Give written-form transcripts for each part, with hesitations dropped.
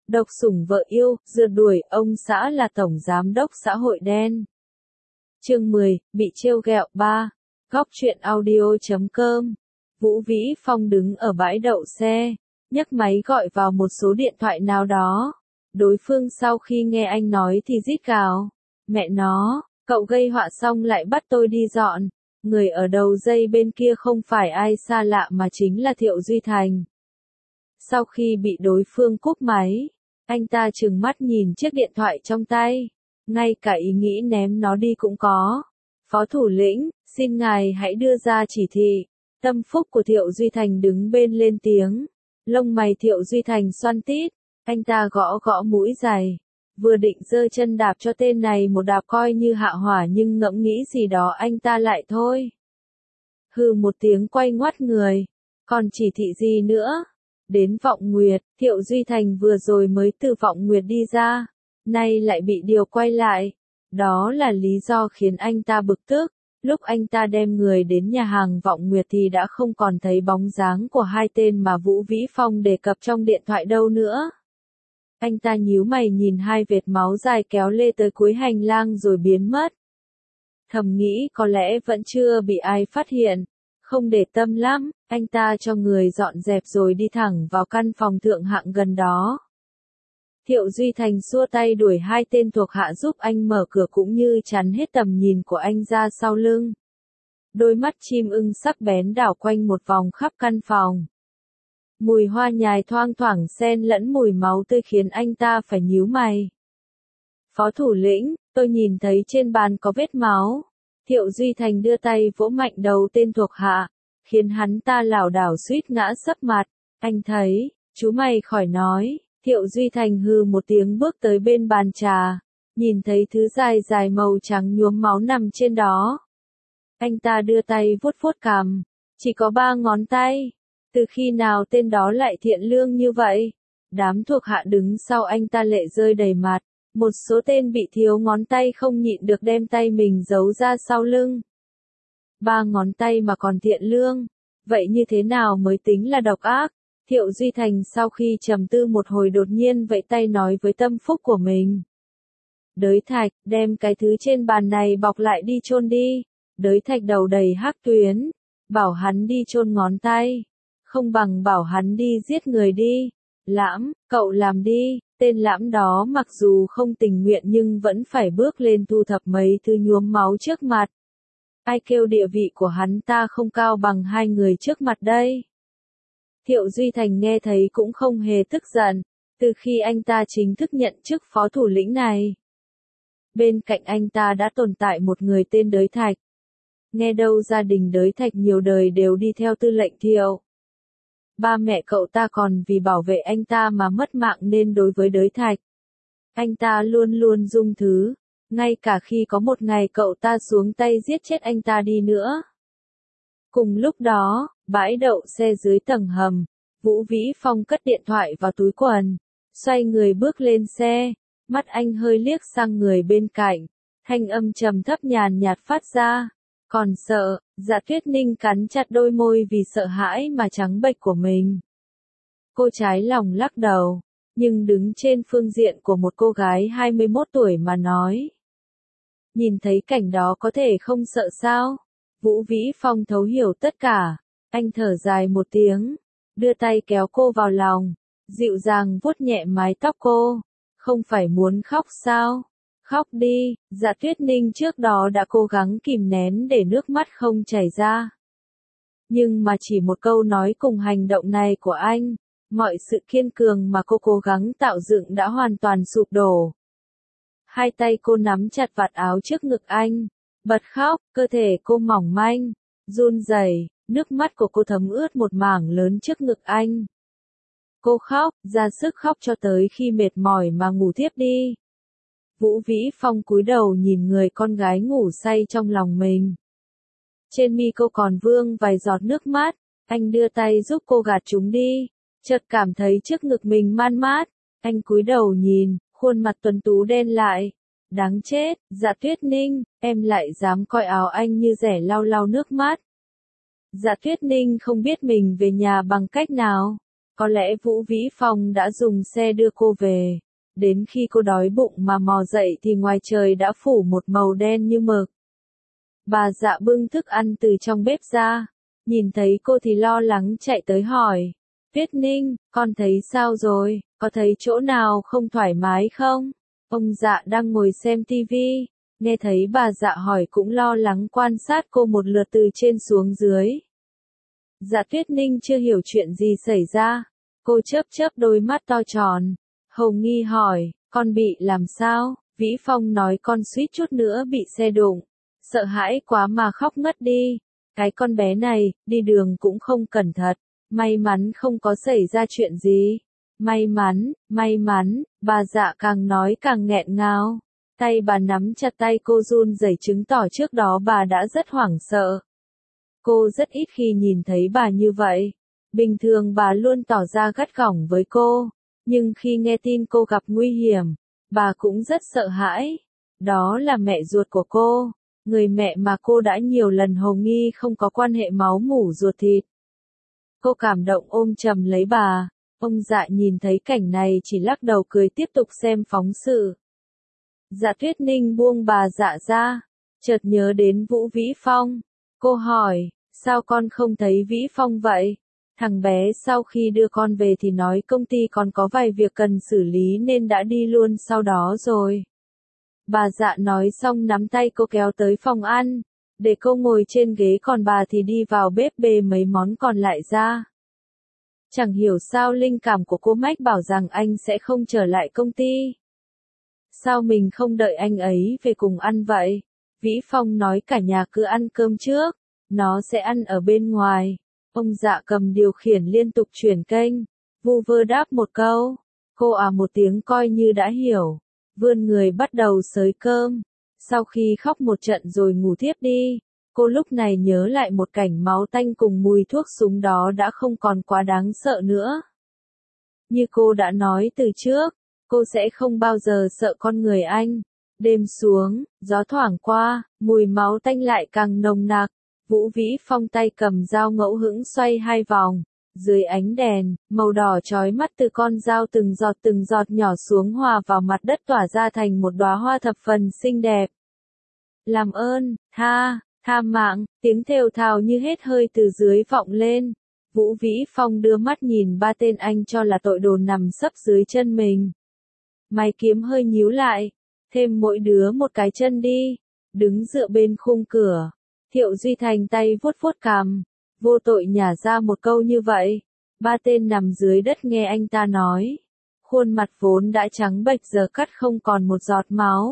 Độc sủng vợ yêu, rượt đuổi ông xã là tổng giám đốc xã hội đen. Chương 10, bị trêu ghẹo 3. Góc truyện audio.com. Vũ Vĩ Phong đứng ở bãi đậu xe, nhấc máy gọi vào một số điện thoại nào đó. Đối phương sau khi nghe anh nói thì rít gào. Mẹ nó, cậu gây họa xong lại bắt tôi đi dọn. Người ở đầu dây bên kia không phải ai xa lạ mà chính là Thiệu Duy Thành. Sau khi bị đối phương cúp máy, anh ta trừng mắt nhìn chiếc điện thoại trong tay. Ngay cả ý nghĩ ném nó đi cũng có. Phó thủ lĩnh, xin ngài hãy đưa ra chỉ thị. Tâm phúc của Thiệu Duy Thành đứng bên lên tiếng. Lông mày Thiệu Duy Thành xoăn tít. Anh ta gõ gõ mũi giày. Vừa định giơ chân đạp cho tên này một đạp coi như hạ hỏa nhưng ngẫm nghĩ gì đó anh ta lại thôi. Hừ một tiếng quay ngoắt người. Còn chỉ thị gì nữa? Đến Vọng Nguyệt, Thiệu Duy Thành vừa rồi mới từ Vọng Nguyệt đi ra. Nay lại bị điều quay lại. Đó là lý do khiến anh ta bực tức. Lúc anh ta đem người đến nhà hàng Vọng Nguyệt thì đã không còn thấy bóng dáng của hai tên mà Vũ Vĩ Phong đề cập trong điện thoại đâu nữa. Anh ta nhíu mày nhìn hai vệt máu dài kéo lê tới cuối hành lang rồi biến mất. Thầm nghĩ có lẽ vẫn chưa bị ai phát hiện. Không để tâm lắm, anh ta cho người dọn dẹp rồi đi thẳng vào căn phòng thượng hạng gần đó. Thiệu Duy Thành xua tay đuổi hai tên thuộc hạ giúp anh mở cửa cũng như chắn hết tầm nhìn của anh ra sau lưng. Đôi mắt chim ưng sắc bén đảo quanh một vòng khắp căn phòng. Mùi hoa nhài thoang thoảng xen lẫn mùi máu tươi khiến anh ta phải nhíu mày. Phó thủ lĩnh, tôi nhìn thấy trên bàn có vết máu. Thiệu Duy Thành đưa tay vỗ mạnh đầu tên thuộc hạ, khiến hắn ta lảo đảo suýt ngã sấp mặt. Anh thấy, chú mày khỏi nói. Thiệu Duy Thành hừ một tiếng bước tới bên bàn trà, nhìn thấy thứ dài dài màu trắng nhuốm máu nằm trên đó. Anh ta đưa tay vuốt vuốt cằm, chỉ có 3 ngón tay. Từ khi nào tên đó lại thiện lương như vậy? Đám thuộc hạ đứng sau anh ta lệ rơi đầy mặt, một số tên bị thiếu ngón tay không nhịn được đem tay mình giấu ra sau lưng. 3 ngón tay mà còn thiện lương, vậy như thế nào mới tính là độc ác? Thiệu Duy Thành sau khi trầm tư một hồi đột nhiên vẫy tay nói với tâm phúc của mình. Đới Thạch, đem cái thứ trên bàn này bọc lại đi chôn đi. Đới Thạch đầu đầy hắc tuyến, bảo hắn đi chôn ngón tay. Không bằng bảo hắn đi giết người đi. Lãm, cậu làm đi. Tên Lãm đó mặc dù không tình nguyện nhưng vẫn phải bước lên thu thập mấy thứ nhuốm máu trước mặt. Ai kêu địa vị của hắn ta không cao bằng hai người trước mặt đây. Thiệu Duy Thành nghe thấy cũng không hề tức giận, từ khi anh ta chính thức nhận chức phó thủ lĩnh này. Bên cạnh anh ta đã tồn tại một người tên Đới Thạch. Nghe đâu gia đình Đới Thạch nhiều đời đều đi theo tư lệnh Thiệu. Ba mẹ cậu ta còn vì bảo vệ anh ta mà mất mạng nên đối với Đới Thạch, anh ta luôn luôn dung thứ, ngay cả khi có một ngày cậu ta xuống tay giết chết anh ta đi nữa. Cùng lúc đó, bãi đậu xe dưới tầng hầm, Vũ Vĩ Phong cất điện thoại vào túi quần, xoay người bước lên xe, mắt anh hơi liếc sang người bên cạnh, thanh âm trầm thấp nhàn nhạt phát ra. Còn sợ, Dạ Tuyết Ninh cắn chặt đôi môi vì sợ hãi mà trắng bệch của mình. Cô trái lòng lắc đầu, nhưng đứng trên phương diện của một cô gái 21 tuổi mà nói. Nhìn thấy cảnh đó có thể không sợ sao? Vũ Vĩ Phong thấu hiểu tất cả, anh thở dài một tiếng, đưa tay kéo cô vào lòng, dịu dàng vuốt nhẹ mái tóc cô. Không phải muốn khóc sao? Khóc đi. Dạ Tuyết Ninh trước đó đã cố gắng kìm nén để nước mắt không chảy ra. Nhưng mà chỉ một câu nói cùng hành động này của anh, mọi sự kiên cường mà cô cố gắng tạo dựng đã hoàn toàn sụp đổ. Hai tay cô nắm chặt vạt áo trước ngực anh, bật khóc, cơ thể cô mỏng manh, run rẩy, nước mắt của cô thấm ướt một mảng lớn trước ngực anh. Cô khóc, ra sức khóc cho tới khi mệt mỏi mà ngủ thiếp đi. Vũ Vĩ Phong cúi đầu nhìn người con gái ngủ say trong lòng mình. Trên mi cô còn vương vài giọt nước mắt, anh đưa tay giúp cô gạt chúng đi, chợt cảm thấy trước ngực mình man mát, anh cúi đầu nhìn, khuôn mặt tuấn tú đen lại. Đáng chết, Dạ Tuyết Ninh, em lại dám coi áo anh như rẻ lau lau nước mắt. Dạ Tuyết Ninh không biết mình về nhà bằng cách nào, Có lẽ Vũ Vĩ Phong đã dùng xe đưa cô về. Đến khi cô đói bụng mà mò dậy thì ngoài trời đã phủ một màu đen như mực. Bà Dạ bưng thức ăn từ trong bếp ra. Nhìn thấy cô thì lo lắng chạy tới hỏi. Tuyết Ninh, con thấy sao rồi, có thấy chỗ nào không thoải mái không? Ông Dạ đang ngồi xem tivi, nghe thấy bà Dạ hỏi cũng lo lắng quan sát cô một lượt từ trên xuống dưới. Dạ Tuyết Ninh chưa hiểu chuyện gì xảy ra, cô chớp chớp đôi mắt to tròn, hầu nghi hỏi, con bị làm sao? Vĩ Phong nói con suýt chút nữa bị xe đụng, sợ hãi quá mà khóc ngất đi. Cái con bé này, đi đường cũng không cẩn thận, may mắn không có xảy ra chuyện gì. May mắn, bà Dạ càng nói càng nghẹn ngào. Tay bà nắm chặt tay cô run rẩy chứng tỏ trước đó bà đã rất hoảng sợ. Cô rất ít khi nhìn thấy bà như vậy. Bình thường bà luôn tỏ ra gắt gỏng với cô, nhưng khi nghe tin cô gặp nguy hiểm, bà cũng rất sợ hãi. Đó là mẹ ruột của cô, người mẹ mà cô đã nhiều lần hồ nghi không có quan hệ máu mủ ruột thịt. Cô cảm động ôm chầm lấy bà. Ông Dạ nhìn thấy cảnh này chỉ lắc đầu cười tiếp tục xem phóng sự. Dạ Tuyết Ninh buông bà Dạ ra, chợt nhớ đến Vũ Vĩ Phong. Cô hỏi, sao con không thấy Vĩ Phong vậy? Thằng bé sau khi đưa con về thì nói công ty còn có vài việc cần xử lý nên đã đi luôn sau đó rồi. Bà Dạ nói xong nắm tay cô kéo tới phòng ăn, để cô ngồi trên ghế còn bà thì đi vào bếp bê mấy món còn lại ra. Chẳng hiểu sao linh cảm của cô mách bảo rằng anh sẽ không trở lại công ty. Sao mình không đợi anh ấy về cùng ăn vậy? Vĩ Phong nói cả nhà cứ ăn cơm trước, nó sẽ ăn ở bên ngoài. Ông Dạ cầm điều khiển liên tục chuyển kênh, vu vơ đáp một câu. Cô một tiếng coi như đã hiểu, vươn người bắt đầu xới cơm. Sau khi khóc một trận rồi ngủ thiếp đi, cô lúc này nhớ lại một cảnh máu tanh cùng mùi thuốc súng đó đã không còn quá đáng sợ nữa. Như cô đã nói từ trước, cô sẽ không bao giờ sợ con người anh. Đêm xuống, gió thoảng qua, mùi máu tanh lại càng nồng nặc. Vũ Vĩ Phong tay cầm dao ngẫu hững xoay hai vòng. Dưới ánh đèn, màu đỏ chói mắt từ con dao từng giọt nhỏ xuống hòa vào mặt đất tỏa ra thành một đóa hoa thập phần xinh đẹp. Làm ơn, tha mạng, tiếng thều thào như hết hơi từ dưới vọng lên. Vũ Vĩ Phong đưa mắt nhìn ba tên anh cho là tội đồ nằm sấp dưới chân mình. Mày kiếm hơi nhíu lại, thêm mỗi đứa một cái chân đi, đứng dựa bên khung cửa. Thiệu Duy Thành tay vuốt vuốt cằm, vô tội nhả ra một câu như vậy. Ba tên nằm dưới đất nghe anh ta nói. Khuôn mặt vốn đã trắng bệch giờ cắt không còn một giọt máu.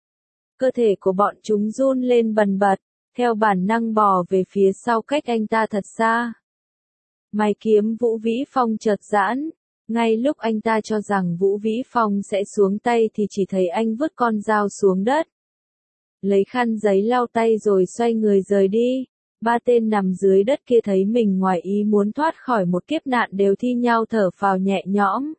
Cơ thể của bọn chúng run lên bần bật, theo bản năng bò về phía sau cách anh ta thật xa. Mày kiếm Vũ Vĩ Phong chợt giãn, ngay lúc anh ta cho rằng Vũ Vĩ Phong sẽ xuống tay thì chỉ thấy anh vứt con dao xuống đất. Lấy khăn giấy lau tay rồi xoay người rời đi. Ba tên nằm dưới đất kia thấy mình ngoài ý muốn thoát khỏi một kiếp nạn đều thi nhau thở phào nhẹ nhõm.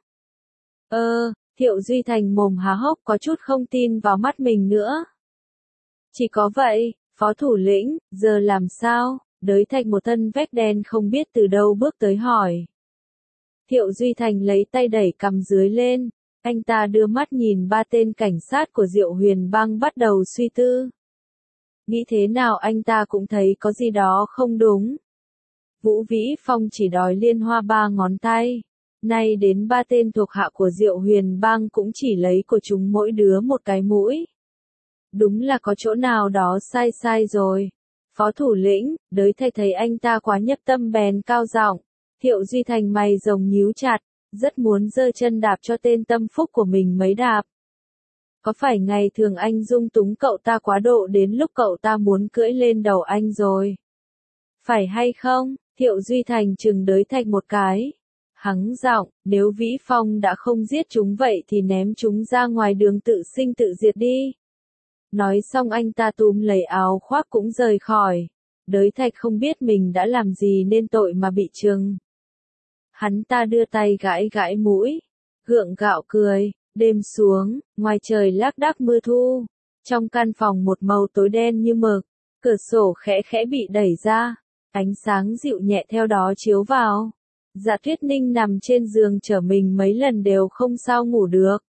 Thiệu Duy Thành mồm há hốc có chút không tin vào mắt mình nữa. Chỉ có vậy, phó thủ lĩnh, giờ làm sao? Đới Thạch một thân vest đen không biết từ đâu bước tới hỏi. Thiệu Duy Thành lấy tay đẩy cằm dưới lên, anh ta đưa mắt nhìn ba tên cảnh sát của Diệu Huyền Bang bắt đầu suy tư. Nghĩ thế nào anh ta cũng thấy có gì đó không đúng. Vũ Vĩ Phong chỉ đòi liên hoa ba ngón tay. Nay đến ba tên thuộc hạ của Diệu Huyền Bang cũng chỉ lấy của chúng mỗi đứa một cái mũi. Đúng là có chỗ nào đó sai rồi. Phó thủ lĩnh, Đới Thạch thấy anh ta quá nhập tâm bèn cao giọng. Thiệu Duy Thành mày rồng nhíu chặt, rất muốn giơ chân đạp cho tên tâm phúc của mình mấy đạp. Có phải ngày thường anh dung túng cậu ta quá độ đến lúc cậu ta muốn cưỡi lên đầu anh rồi? Phải hay không? Thiệu Duy Thành chừng Đới Thạch một cái. Hắng giọng, nếu Vĩ Phong đã không giết chúng vậy thì ném chúng ra ngoài đường tự sinh tự diệt đi. Nói xong anh ta túm lấy áo khoác cũng rời khỏi. Đới Thạch không biết mình đã làm gì nên tội mà bị trừng. Hắn ta đưa tay gãi gãi mũi, gượng gạo cười. Đêm xuống, ngoài trời lác đác mưa thu. Trong căn phòng một màu tối đen như mực, cửa sổ khẽ khẽ bị đẩy ra. Ánh sáng dịu nhẹ theo đó chiếu vào. Dạ Tuyết Ninh nằm trên giường trở mình mấy lần đều không sao ngủ được.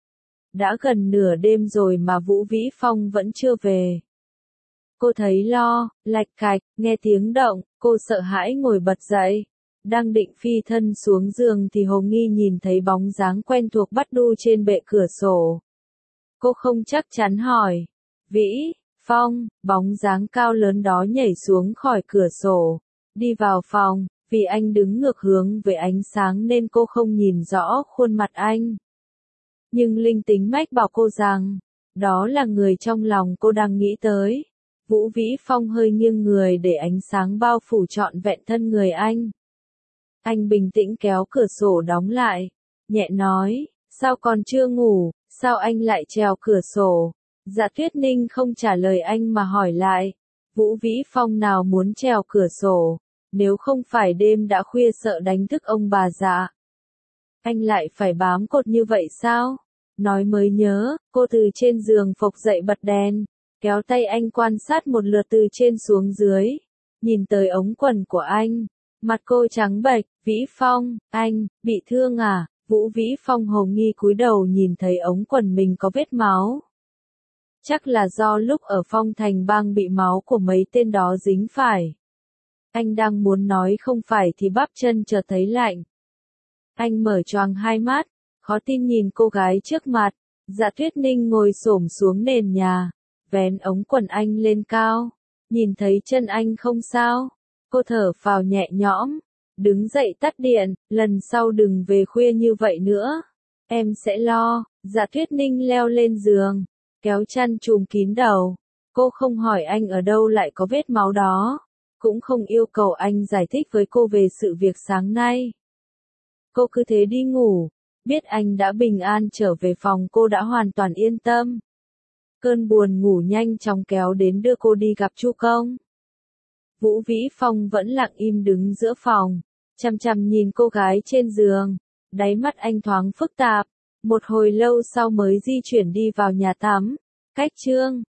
Đã gần nửa đêm rồi mà Vũ Vĩ Phong vẫn chưa về. Cô thấy lo, lạch cạch, nghe tiếng động, cô sợ hãi ngồi bật dậy. Đang định phi thân xuống giường thì Hồ Nghi nhìn thấy bóng dáng quen thuộc bắt đu trên bệ cửa sổ. Cô không chắc chắn hỏi. Vĩ Phong, bóng dáng cao lớn đó nhảy xuống khỏi cửa sổ, đi vào phòng, vì anh đứng ngược hướng với ánh sáng nên cô không nhìn rõ khuôn mặt anh. Nhưng linh tính mách bảo cô rằng, đó là người trong lòng cô đang nghĩ tới. Vũ Vĩ Phong hơi nghiêng người để ánh sáng bao phủ trọn vẹn thân người anh. Anh bình tĩnh kéo cửa sổ đóng lại, nhẹ nói, sao còn chưa ngủ, sao anh lại trèo cửa sổ? Dạ Tuyết Ninh không trả lời anh mà hỏi lại, Vũ Vĩ Phong nào muốn trèo cửa sổ, nếu không phải đêm đã khuya sợ đánh thức ông bà Dạ. Anh lại phải bám cột như vậy sao? Nói mới nhớ, cô từ trên giường phộc dậy bật đèn, kéo tay anh quan sát một lượt từ trên xuống dưới, nhìn tới ống quần của anh. Mặt cô trắng bệch, Vĩ Phong, anh, bị thương à? Vũ Vĩ Phong hồ nghi cúi đầu nhìn thấy ống quần mình có vết máu. Chắc là do lúc ở Phong Thành Bang bị máu của mấy tên đó dính phải. Anh đang muốn nói không phải thì bắp chân chợt thấy lạnh. Anh mở choàng hai mắt, khó tin nhìn cô gái trước mặt. Dạ Tuyết Ninh ngồi xổm xuống nền nhà, vén ống quần anh lên cao, nhìn thấy chân anh không sao. Cô thở phào nhẹ nhõm, đứng dậy tắt điện, lần sau đừng về khuya như vậy nữa. Em sẽ lo. Dạ Tuyết Ninh leo lên giường, kéo chăn trùm kín đầu. Cô không hỏi anh ở đâu lại có vết máu đó, cũng không yêu cầu anh giải thích với cô về sự việc sáng nay. Cô cứ thế đi ngủ, biết anh đã bình an trở về phòng cô đã hoàn toàn yên tâm. Cơn buồn ngủ nhanh chóng kéo đến đưa cô đi gặp Chu Công. Vũ Vĩ Phong vẫn lặng im đứng giữa phòng, chằm chằm nhìn cô gái trên giường, đáy mắt anh thoáng phức tạp, một hồi lâu sau mới di chuyển đi vào nhà tắm. Cách chương